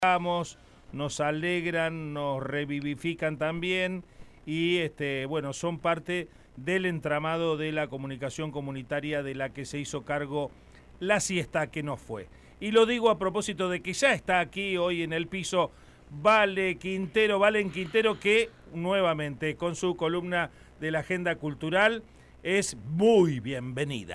nos alegran, nos revivifican también y bueno, son parte del entramado de la comunicación comunitaria de la que se hizo cargo la siesta que no fue. Y lo digo a propósito de que ya está aquí hoy en el piso Valen Quintero, que nuevamente con su columna de la agenda cultural es muy bienvenida.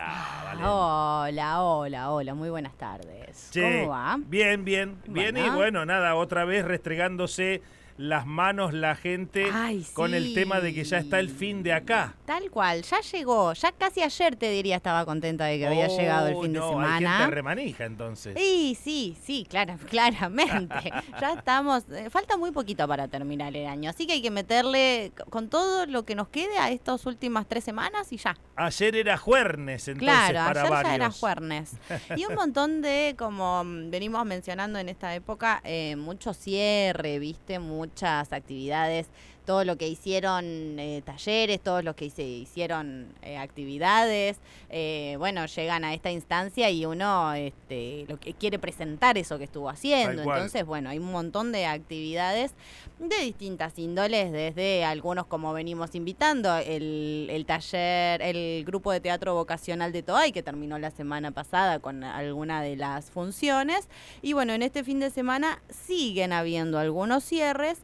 Hola, muy buenas tardes. Che, ¿Cómo va? Bien, Bueno. y bueno, nada, otra vez restregándose las manos la gente con el tema de que ya está el fin de acá. Tal cual, ya llegó, ya casi ayer te diría estaba contenta de que había llegado el fin de semana. Hay gente remanija entonces. Sí, claramente. Ya estamos, falta muy poquito para terminar el año, así que hay que meterle con todo lo que nos quede a estas últimas 3 semanas y ya. Ayer era jueves, entonces, claro, para ayer varios. ya era jueves. Y un montón de, como venimos mencionando en esta época, mucho cierre, ¿viste? Muchas actividades, todo lo que hicieron talleres, todos los que hicieron actividades, bueno, llegan a esta instancia y uno lo que quiere presentar eso que estuvo haciendo. Entonces, bueno, hay un montón de actividades de distintas índoles, desde algunos como venimos invitando, el taller, el grupo de teatro vocacional de Toay, que terminó la semana pasada con alguna de las funciones, y bueno, en este fin de semana siguen habiendo algunos cierres,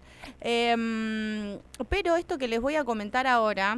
pero esto que les voy a comentar ahora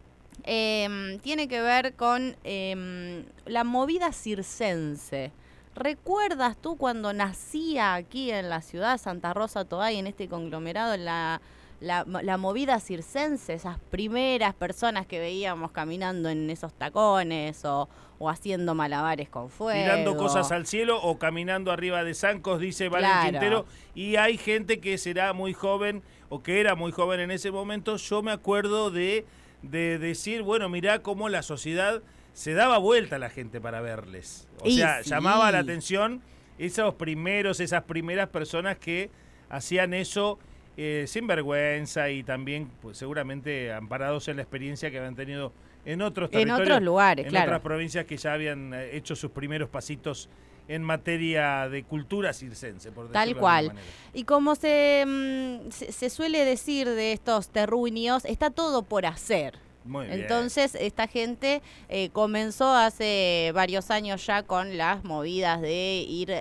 tiene que ver con la movida circense. ¿Recuerdas tú cuando nacía aquí en la ciudad de Santa Rosa Toay, en este conglomerado, la movida circense, esas primeras personas que veíamos caminando en esos tacones o haciendo malabares con fuego? Tirando cosas al cielo o caminando arriba de zancos, dice Valen Quintero. Y hay gente que será muy joven o que era muy joven en ese momento. Yo me acuerdo de decir, bueno, mirá cómo la sociedad se daba vuelta a la gente para verles. O sea, llamaba la atención esas primeras personas que hacían eso sin vergüenza y también pues, seguramente amparados en la experiencia que habían tenido en otros territorios, en otros lugares, en otras provincias que ya habían hecho sus primeros pasitos en materia de cultura circense, por decirlo tal cual. De alguna manera. Y como se suele decir de estos terruños, está todo por hacer. Muy bien. Entonces, esta gente comenzó hace varios años ya con las movidas de ir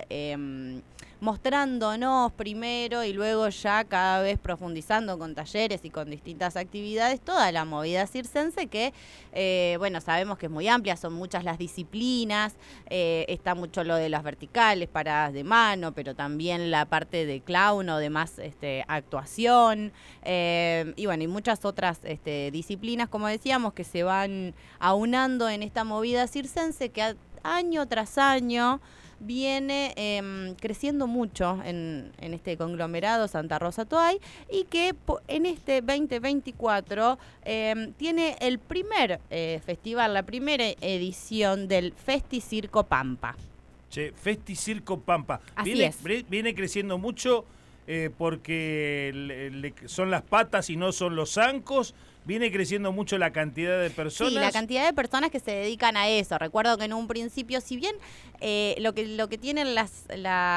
mostrándonos primero y luego ya cada vez profundizando con talleres y con distintas actividades, toda la movida circense que, bueno, sabemos que es muy amplia, son muchas las disciplinas, está mucho lo de las verticales, paradas de mano, pero también la parte de clown o de más actuación, y bueno, y muchas otras disciplinas, como decíamos, que se van aunando en esta movida circense que año tras año viene creciendo mucho en este conglomerado Santa Rosa Toay y que en este 2024 tiene el primer festival, la primera edición del Festi Circo Pampa. Che, Festi Circo Pampa. Así es. Viene creciendo mucho porque son las patas y no son los zancos. Viene creciendo mucho la cantidad de personas. Sí, la cantidad de personas que se dedican a eso. Recuerdo que en un principio, si bien lo que tienen las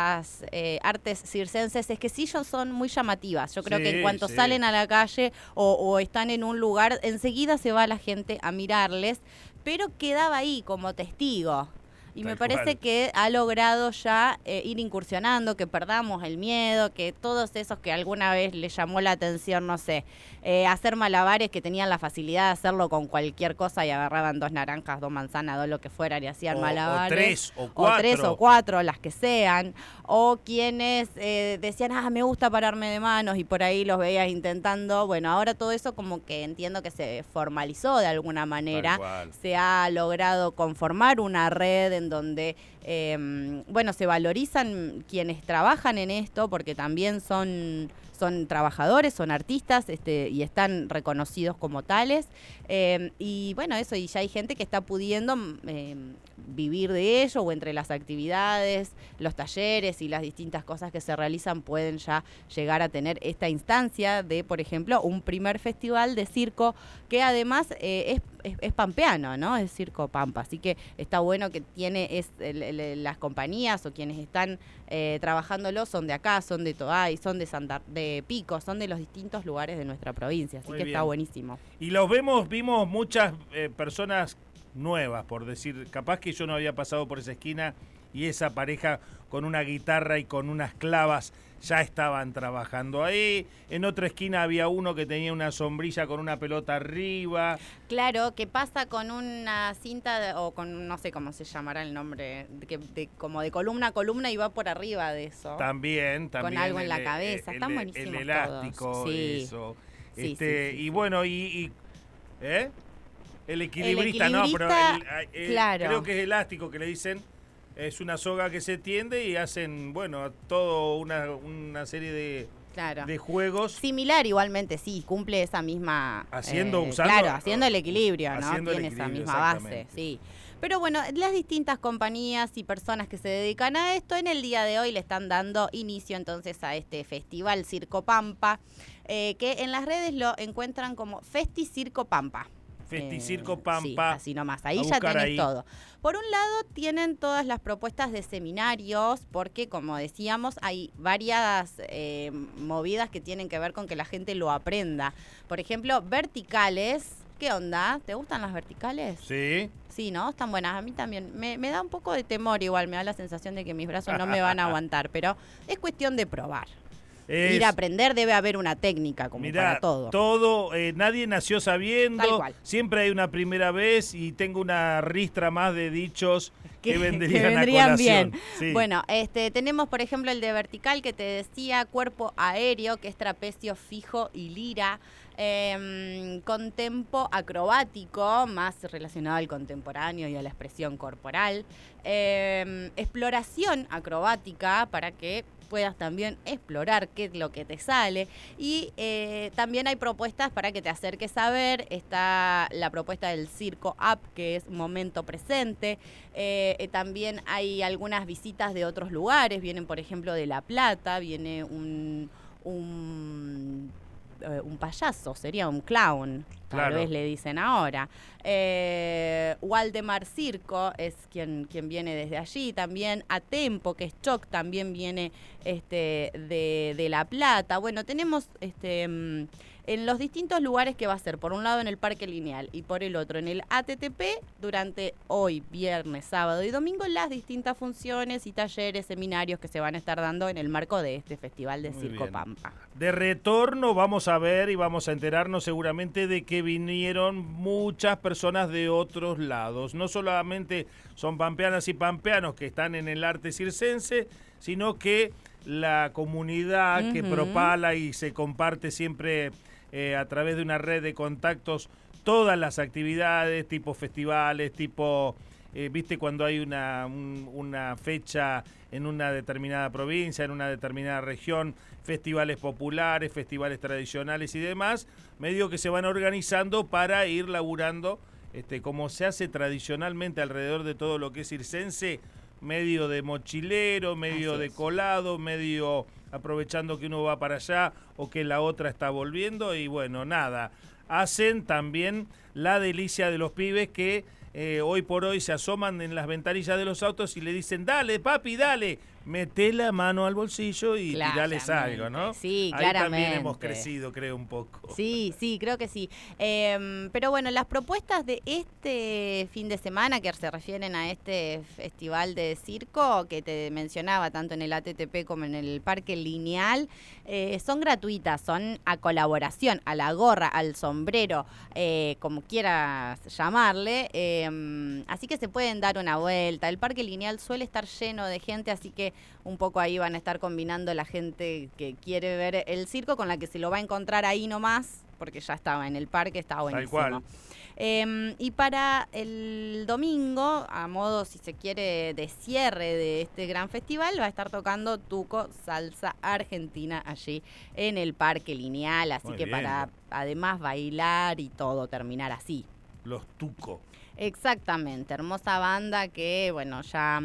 artes circenses es que sí son muy llamativas. Yo creo que en cuanto salen a la calle o están en un lugar, enseguida se va la gente a mirarles, pero quedaba ahí como testigo. Y me parece que ha logrado ya ir incursionando, que perdamos el miedo, que todos esos que alguna vez les llamó la atención, no sé, hacer malabares, que tenían la facilidad de hacerlo con cualquier cosa y agarraban 2 naranjas, 2 manzanas, 2 lo que fueran y hacían malabares. O 3 o 4, las que sean. O quienes decían, me gusta pararme de manos y por ahí los veías intentando. Bueno, ahora todo eso como que entiendo que se formalizó de alguna manera. Se ha logrado conformar una red en donde, bueno, se valorizan quienes trabajan en esto, porque también son trabajadores, son artistas y están reconocidos como tales. Y bueno, eso, y ya hay gente que está pudiendo vivir de ello, o entre las actividades, los talleres y las distintas cosas que se realizan pueden ya llegar a tener esta instancia de, por ejemplo, un primer festival de circo que además es pampeano, ¿no? Es Circo Pampa, así que está bueno que tiene las compañías o quienes están trabajándolo son de acá, son de Toay, son de Pico, son de los distintos lugares de nuestra provincia, así que está buenísimo. Y vimos muchas personas nuevas, por decir, capaz que yo no había pasado por esa esquina y esa pareja con una guitarra y con unas clavas ya estaban trabajando ahí. En otra esquina había uno que tenía una sombrilla con una pelota arriba. Claro, que pasa con una cinta o con, no sé cómo se llamará el nombre, como de columna a columna y va por arriba de eso. También. Con algo en la cabeza, están buenísimos el elástico, todos. Sí. eso. Sí, y bueno, el equilibrista, el no, pero claro. creo que es elástico que le dicen. Es una soga que se tiende y hacen, bueno, todo una serie de juegos. Similar igualmente, sí, cumple esa misma... Haciendo el equilibrio, ¿no? Tiene esa misma base, sí. Pero bueno, las distintas compañías y personas que se dedican a esto, en el día de hoy le están dando inicio entonces a este festival Circo Pampa, que en las redes lo encuentran como Festi Circo Pampa. Festicirco Pampa. Sí, así nomás, ahí ya tenés todo. Por un lado tienen todas las propuestas de seminarios, porque como decíamos, hay varias movidas que tienen que ver con que la gente lo aprenda. Por ejemplo, verticales. ¿Qué onda? ¿Te gustan las verticales? Sí. Sí, ¿no? Están buenas. A mí también. Me da un poco de temor igual, me da la sensación de que mis brazos no me van a aguantar, pero es cuestión de probar. Ir a aprender, debe haber una técnica como para todo. Nadie nació sabiendo, tal cual. Siempre hay una primera vez y tengo una ristra más de dichos que vendrían a colación. Bien. Sí. Bueno, tenemos por ejemplo el de vertical que te decía, cuerpo aéreo, que es trapecio fijo y lira, con tempo acrobático, más relacionado al contemporáneo y a la expresión corporal, exploración acrobática para que puedas también explorar qué es lo que te sale y también hay propuestas para que te acerques a ver. Está la propuesta del Circo Up, que es momento presente. También hay algunas visitas de otros lugares, vienen por ejemplo de La Plata, viene un payaso, sería un clown, tal vez le dicen ahora. Waldemar Circo es quien viene desde allí, también Atempo, que es Choc, también viene de La Plata. Bueno, tenemos en los distintos lugares que va a ser, por un lado en el Parque Lineal y por el otro en el ATTP, durante hoy, viernes, sábado y domingo, las distintas funciones y talleres, seminarios que se van a estar dando en el marco de este Festival de Circo Pampa. De retorno vamos a ver y vamos a enterarnos seguramente de que vinieron muchas personas de otros lados. No solamente son pampeanas y pampeanos que están en el arte circense, sino que la comunidad que propala y se comparte siempre a través de una red de contactos todas las actividades, tipo festivales, tipo, viste, cuando hay una fecha en una determinada provincia, en una determinada región, festivales populares, festivales tradicionales y demás, medio que se van organizando para ir laburando, como se hace tradicionalmente alrededor de todo lo que es circense, medio de mochilero, medio de colado, medio aprovechando que uno va para allá o que la otra está volviendo y bueno, nada. Hacen también la delicia de los pibes que hoy por hoy se asoman en las ventanillas de los autos y le dicen, dale papi, dale, meté la mano al bolsillo y tirales algo, ¿no? Sí, ahí claramente. También hemos crecido, creo, un poco. Sí, creo que sí. Pero bueno, las propuestas de este fin de semana que se refieren a este festival de circo que te mencionaba tanto en el ATTP como en el Parque Lineal, son gratuitas, son a colaboración, a la gorra, al sombrero, como quieras llamarle, así que se pueden dar una vuelta. El Parque Lineal suele estar lleno de gente, así que un poco ahí van a estar combinando la gente que quiere ver el circo con la que se lo va a encontrar ahí nomás, porque ya estaba en el parque, está buenísimo. Tal cual. Y para el domingo, a modo, si se quiere, de cierre de este gran festival, va a estar tocando Tuco Salsa Argentina allí en el Parque Lineal, así que para además bailar y todo, terminar así. Los Tuco. Exactamente, hermosa banda que, bueno, ya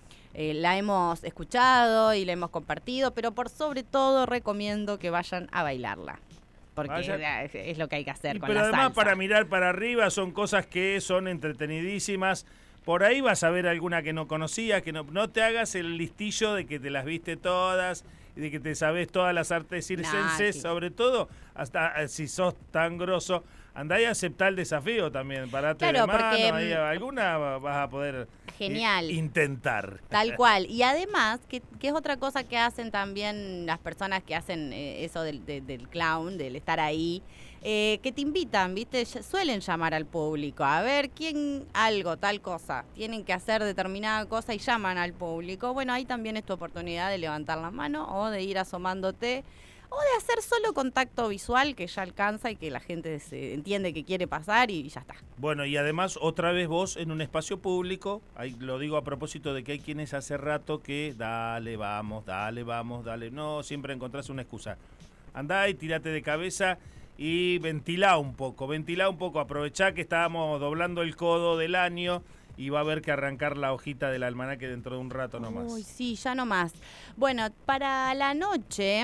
la hemos escuchado y la hemos compartido, pero por sobre todo recomiendo que vayan a bailarla. Porque es lo que hay que hacer con la salsa. Pero además para mirar para arriba son cosas que son entretenidísimas por ahí vas a ver alguna que no conocías, que no te hagas el listillo de que te las viste todas, y de que te sabes todas las artes circenses, sí. sobre todo, hasta si sos tan grosso, andá y aceptá el desafío también, parate de mano, porque ahí alguna vas a poder genial. Intentar. Tal cual. Y además, que es otra cosa que hacen también las personas que hacen eso del clown, del estar ahí, que te invitan, ¿viste? Suelen llamar al público, a ver quién tal cosa, tienen que hacer determinada cosa y llaman al público. Bueno, ahí también es tu oportunidad de levantar la mano o de ir asomándote o de hacer solo contacto visual que ya alcanza y que la gente se entiende que quiere pasar y ya está. Bueno, y además otra vez vos en un espacio público, ahí lo digo a propósito de que hay quienes hace rato que dale, vamos, no, siempre encontrás una excusa. Andá y tirate de cabeza y ventilá un poco, aprovechá que estábamos doblando el codo del año y va a haber que arrancar la hojita del almanaque dentro de un rato nomás. Uy, sí, ya nomás. Bueno, para la noche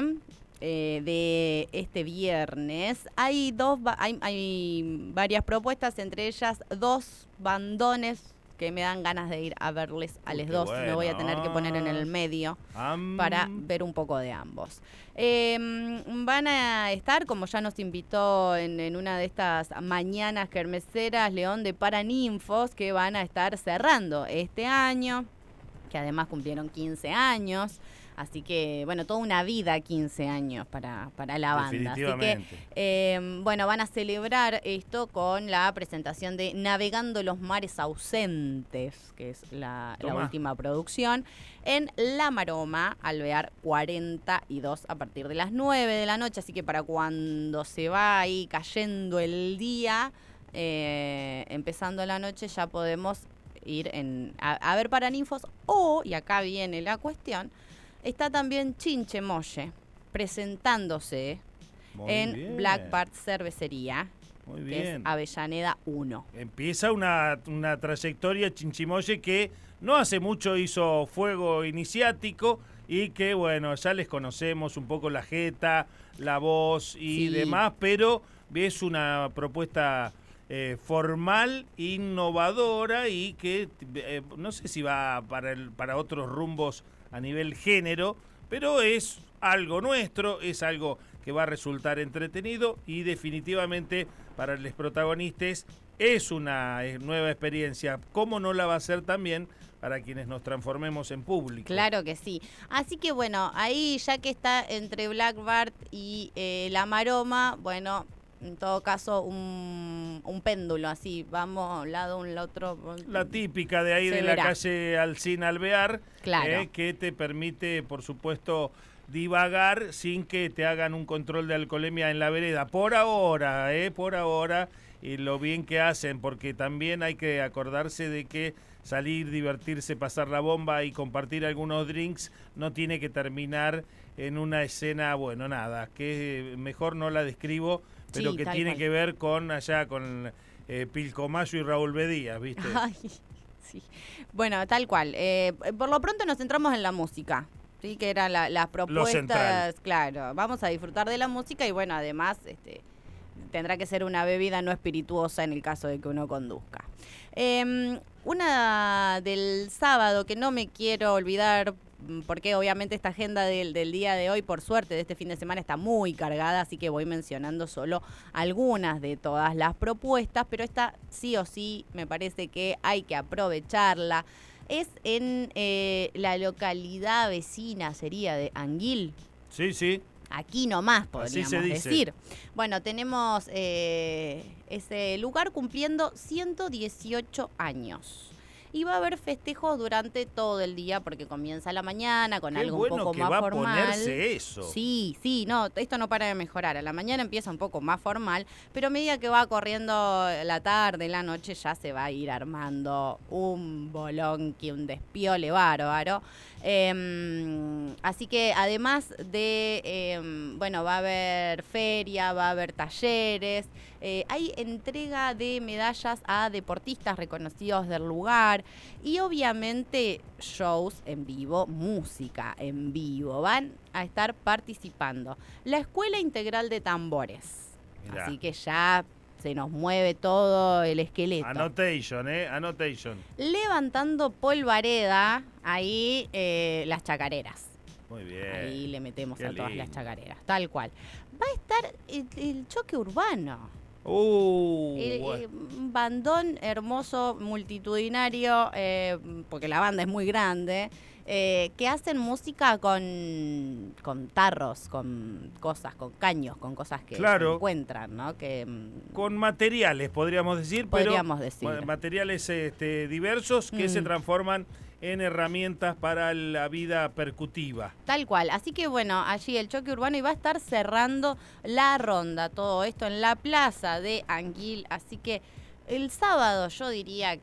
de este viernes hay varias propuestas, entre ellas 2 bandones que me dan ganas de ir a verles a los dos. Bueno. Me voy a tener que poner en el medio para ver un poco de ambos. Van a estar, como ya nos invitó en una de estas mañanas kermeseras, León de Paraninfos, que van a estar cerrando este año, que además cumplieron 15 años. Así que, bueno, toda una vida, 15 años para la banda. Así que, bueno, van a celebrar esto con la presentación de Navegando los Mares Ausentes, que es la última producción, en La Maroma, Alvear 42, a partir de las 9 de la noche. Así que para cuando se va ahí cayendo el día, empezando la noche, ya podemos ir a ver Paraninfos. Y acá viene la cuestión, está también Chinche Molle presentándose en Black Bart Cervecería, que es Avellaneda 1. Empieza una trayectoria Chinchimolle que no hace mucho hizo fuego iniciático y que, bueno, ya les conocemos un poco la jeta, la voz y demás, pero es una propuesta formal, innovadora y que no sé si va para otros rumbos a nivel género, pero es algo nuestro, es algo que va a resultar entretenido y definitivamente para los protagonistas es una nueva experiencia. ¿Cómo no la va a ser también para quienes nos transformemos en público? Claro que sí. Así que bueno, ahí ya que está entre Black Bart y La Maroma, bueno, en todo caso un péndulo, así, vamos a un lado, un otro. La típica de ahí de la calle Alcina Alvear, claro, que te permite, por supuesto, divagar sin que te hagan un control de alcoholemia en la vereda. Por ahora, y lo bien que hacen, porque también hay que acordarse de que salir, divertirse, pasar la bomba y compartir algunos drinks no tiene que terminar en una escena, bueno, nada, que mejor no la describo, pero que tiene que ver con Pilcomayo y Raúl Bedías, ¿viste? Ay, sí. Bueno, tal cual. Por lo pronto nos centramos en la música, ¿sí? Que eran las propuestas. Claro, vamos a disfrutar de la música y bueno, además tendrá que ser una bebida no espirituosa en el caso de que uno conduzca. Una del sábado que no me quiero olvidar, porque obviamente esta agenda del día de hoy, por suerte, de este fin de semana está muy cargada, así que voy mencionando solo algunas de todas las propuestas, pero esta sí o sí me parece que hay que aprovecharla. Es en la localidad vecina, sería de Anguil. Sí, sí. Aquí nomás, podríamos decir. Bueno, tenemos ese lugar cumpliendo 118 años. Y va a haber festejos durante todo el día porque comienza la mañana con algo un poco más formal. A ponerse eso. Sí, no, esto no para de mejorar. A la mañana empieza un poco más formal, pero a medida que va corriendo la tarde, la noche, ya se va a ir armando un bolonqui, un despiole bárbaro. Así que además de, bueno, va a haber feria, va a haber talleres, hay entrega de medallas a deportistas reconocidos del lugar y obviamente shows en vivo, música en vivo, van a estar participando la Escuela Integral de Tambores. Mirá. Así que ya se nos mueve todo el esqueleto. Annotation. Levantando polvareda, ahí las chacareras. Muy bien. Ahí le metemos Qué a todas lindo. las chacareras, tal cual. Va a estar el choque urbano. Bueno. Un bandón hermoso, multitudinario, porque la banda es muy grande, que hacen música con tarros, con cosas, con caños, con cosas que se encuentran, ¿no? Con materiales, podríamos decir, materiales diversos que se transforman en herramientas para la vida percutiva. Tal cual. Así que bueno, allí el choque urbano y va a estar cerrando la ronda. Todo esto en la plaza de Anguil. Así que el sábado yo diría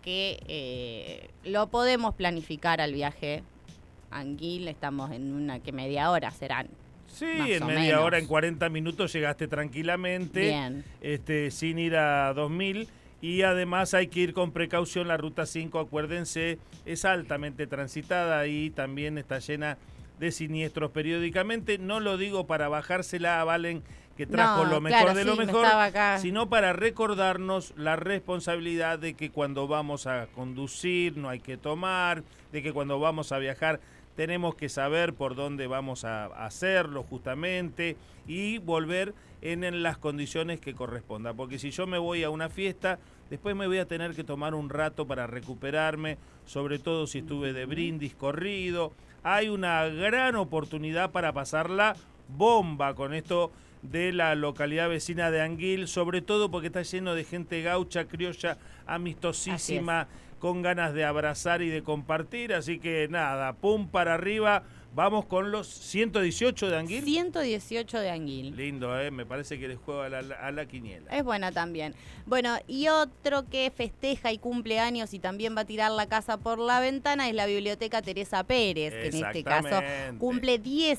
que lo podemos planificar al viaje. Anguil, estamos en media hora serán. Sí, en media hora, en 40 minutos llegaste tranquilamente. Bien. Sin ir a 2000. Y además hay que ir con precaución, la Ruta 5, acuérdense, es altamente transitada y también está llena de siniestros periódicamente. No lo digo para bajársela a Valen, que trajo lo mejor de lo mejor, sino para recordarnos la responsabilidad de que cuando vamos a conducir no hay que tomar, de que cuando vamos a viajar tenemos que saber por dónde vamos a hacerlo justamente y volver en las condiciones que correspondan. Porque si yo me voy a una fiesta, después me voy a tener que tomar un rato para recuperarme, sobre todo si estuve de brindis corrido. Hay una gran oportunidad para pasarla bomba con esto de la localidad vecina de Anguil, sobre todo porque está lleno de gente gaucha, criolla, amistosísima, con ganas de abrazar y de compartir, así que nada, pum para arriba, vamos con los 118 de Anguil. 118 de Anguil. Lindo, me parece que les juego a la quiniela. Es buena también. Bueno, y otro que festeja y cumple años y también va a tirar la casa por la ventana es la Biblioteca Teresa Pérez, que en este caso cumple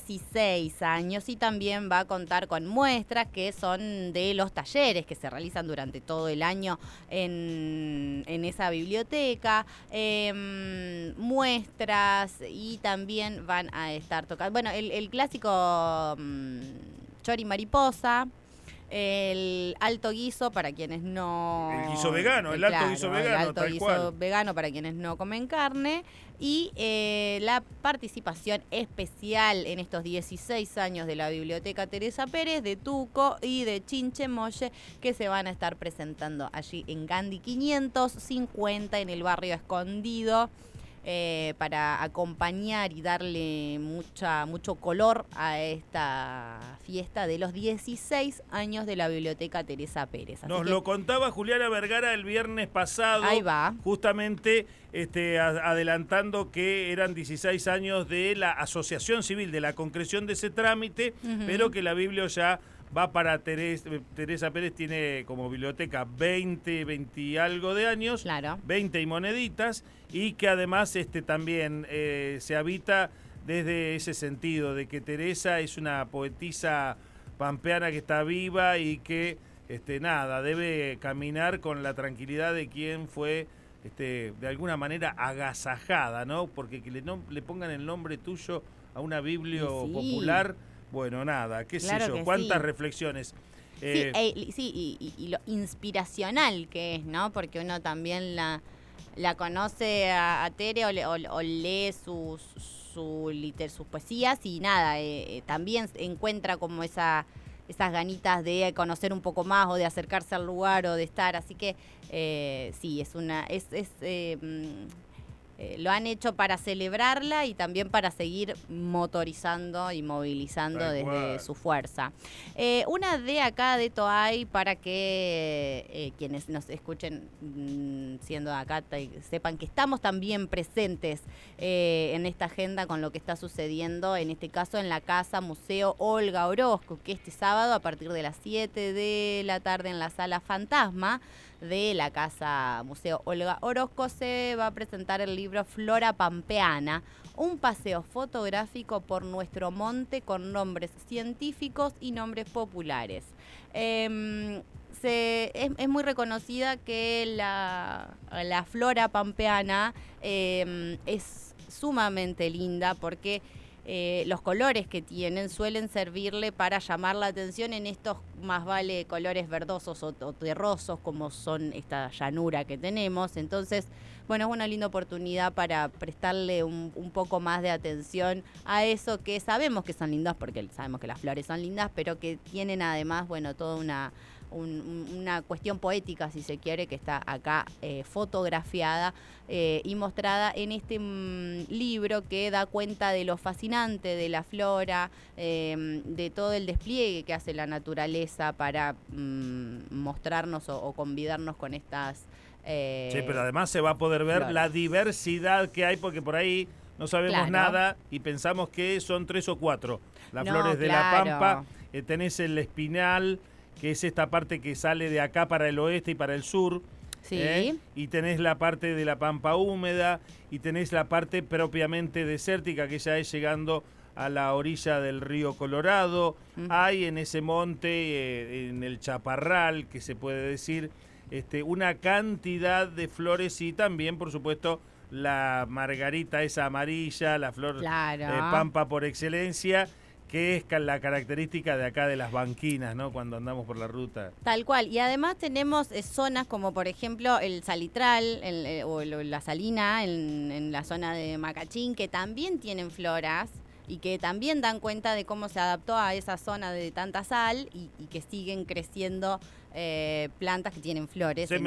16 años y también va a contar con muestras que son de los talleres que se realizan durante todo el año en esa biblioteca, muestras y también van a estar tocando, bueno, el clásico chori mariposa, el alto guiso para quienes no... El guiso vegano, el alto guiso vegano, el alto guiso vegano para quienes no comen carne y la participación especial en estos 16 años de la Biblioteca Teresa Pérez, de Tuco y de Chinchemoye, que se van a estar presentando allí en Gandhi 550 en el barrio Escondido. Para acompañar y darle mucho color a esta fiesta de los 16 años de la Biblioteca Teresa Pérez. Nos lo contaba Juliana Vergara el viernes pasado. Ahí va. Justamente adelantando que eran 16 años de la Asociación Civil, de la concreción de ese trámite, pero que la Biblio ya va para Teresa Pérez, tiene como biblioteca 20 y algo de años, 20 y moneditas, y que además también se habita desde ese sentido, de que Teresa es una poetisa pampeana que está viva y que debe caminar con la tranquilidad de quien fue de alguna manera agasajada, ¿no? Porque que le pongan el nombre tuyo a una biblio popular. Bueno, nada, qué sé yo, cuántas reflexiones. Y lo inspiracional que es, ¿no? Porque uno también la conoce a Tere o lee sus poesías y nada, también encuentra como esas ganitas de conocer un poco más o de acercarse al lugar o de estar, así que lo han hecho para celebrarla y también para seguir motorizando y movilizando desde su fuerza. Una de acá de Toay, para que quienes nos escuchen siendo acá sepan que estamos también presentes en esta agenda con lo que está sucediendo, en este caso en la Casa Museo Olga Orozco, que este sábado a partir de las 7 de la tarde en la Sala Fantasma de la Casa Museo Olga Orozco se va a presentar el libro Flora Pampeana, un paseo fotográfico por nuestro monte con nombres científicos y nombres populares. Es muy reconocida que la flora pampeana es sumamente linda porque los colores que tienen suelen servirle para llamar la atención en estos más vale colores verdosos o terrosos como son esta llanura que tenemos. Entonces, bueno, es una linda oportunidad para prestarle un poco más de atención a eso que sabemos que son lindos, porque sabemos que las flores son lindas, pero que tienen además, bueno, toda una cuestión poética, si se quiere, que está acá fotografiada y mostrada en este libro que da cuenta de lo fascinante de la flora, de todo el despliegue que hace la naturaleza para mostrarnos o convidarnos con estas sí, pero además se va a poder ver flores. La diversidad que hay, porque por ahí no sabemos nada y pensamos que son 3 o 4 las flores de la Pampa. Tenés el espinal, que es esta parte que sale de acá para el oeste y para el sur. Sí. Y tenés la parte de la Pampa húmeda y tenés la parte propiamente desértica, que ya es llegando a la orilla del río Colorado. Hay en ese monte, en el Chaparral, que se puede decir, una cantidad de flores y también, por supuesto, la margarita esa amarilla, la flor Pampa por excelencia, que es la característica de acá de las banquinas, ¿no? Cuando andamos por la ruta. Tal cual. Y además tenemos zonas como, por ejemplo, el Salitral o la Salina en la zona de Macachín, que también tienen floras y que también dan cuenta de cómo se adaptó a esa zona de tanta sal y que siguen creciendo plantas que tienen flores. Se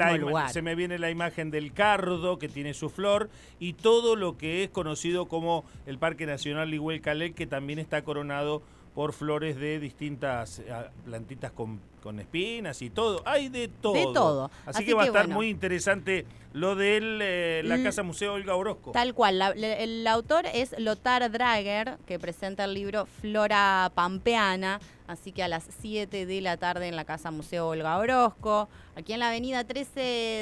me viene la imagen del cardo, que tiene su flor, y todo lo que es conocido como el Parque Nacional Iguel-Calel, que también está coronado por flores de distintas plantitas con espinas y todo. Hay de todo. De todo. Así que va a estar muy interesante lo de la Casa Museo Olga Orozco. Tal cual. El autor es Lothar Drager, que presenta el libro Flora Pampeana. Así que a las 7 de la tarde en la Casa Museo Olga Orozco, aquí en la avenida 13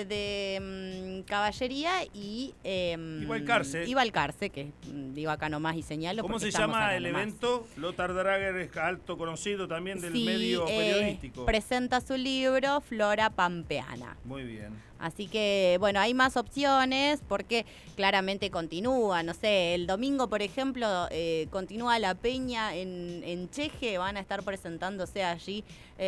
de Caballería y Balcarce, que digo acá nomás y señalo. ¿Cómo se llama el evento? Lothar Drager es alto conocido también del medio periodístico. Presenta su libro Flora Pampeana. Muy bien. Así que, bueno, hay más opciones porque claramente continúa, no sé, el domingo, por ejemplo, continúa la peña en Cheje, van a estar presentándose allí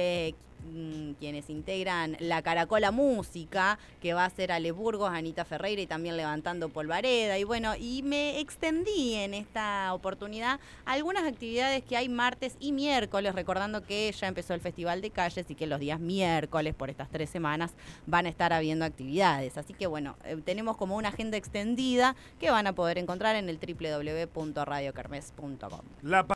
quienes integran la Caracola Música, que va a ser Ale Burgos, Anita Ferreira y también Levantando Polvareda. Y bueno, y me extendí en esta oportunidad algunas actividades que hay martes y miércoles, recordando que ya empezó el Festival de Calles y que los días miércoles, por estas 3 semanas, van a estar habiendo actividades. Así que bueno, tenemos como una agenda extendida que van a poder encontrar en el www.radiokermes.com.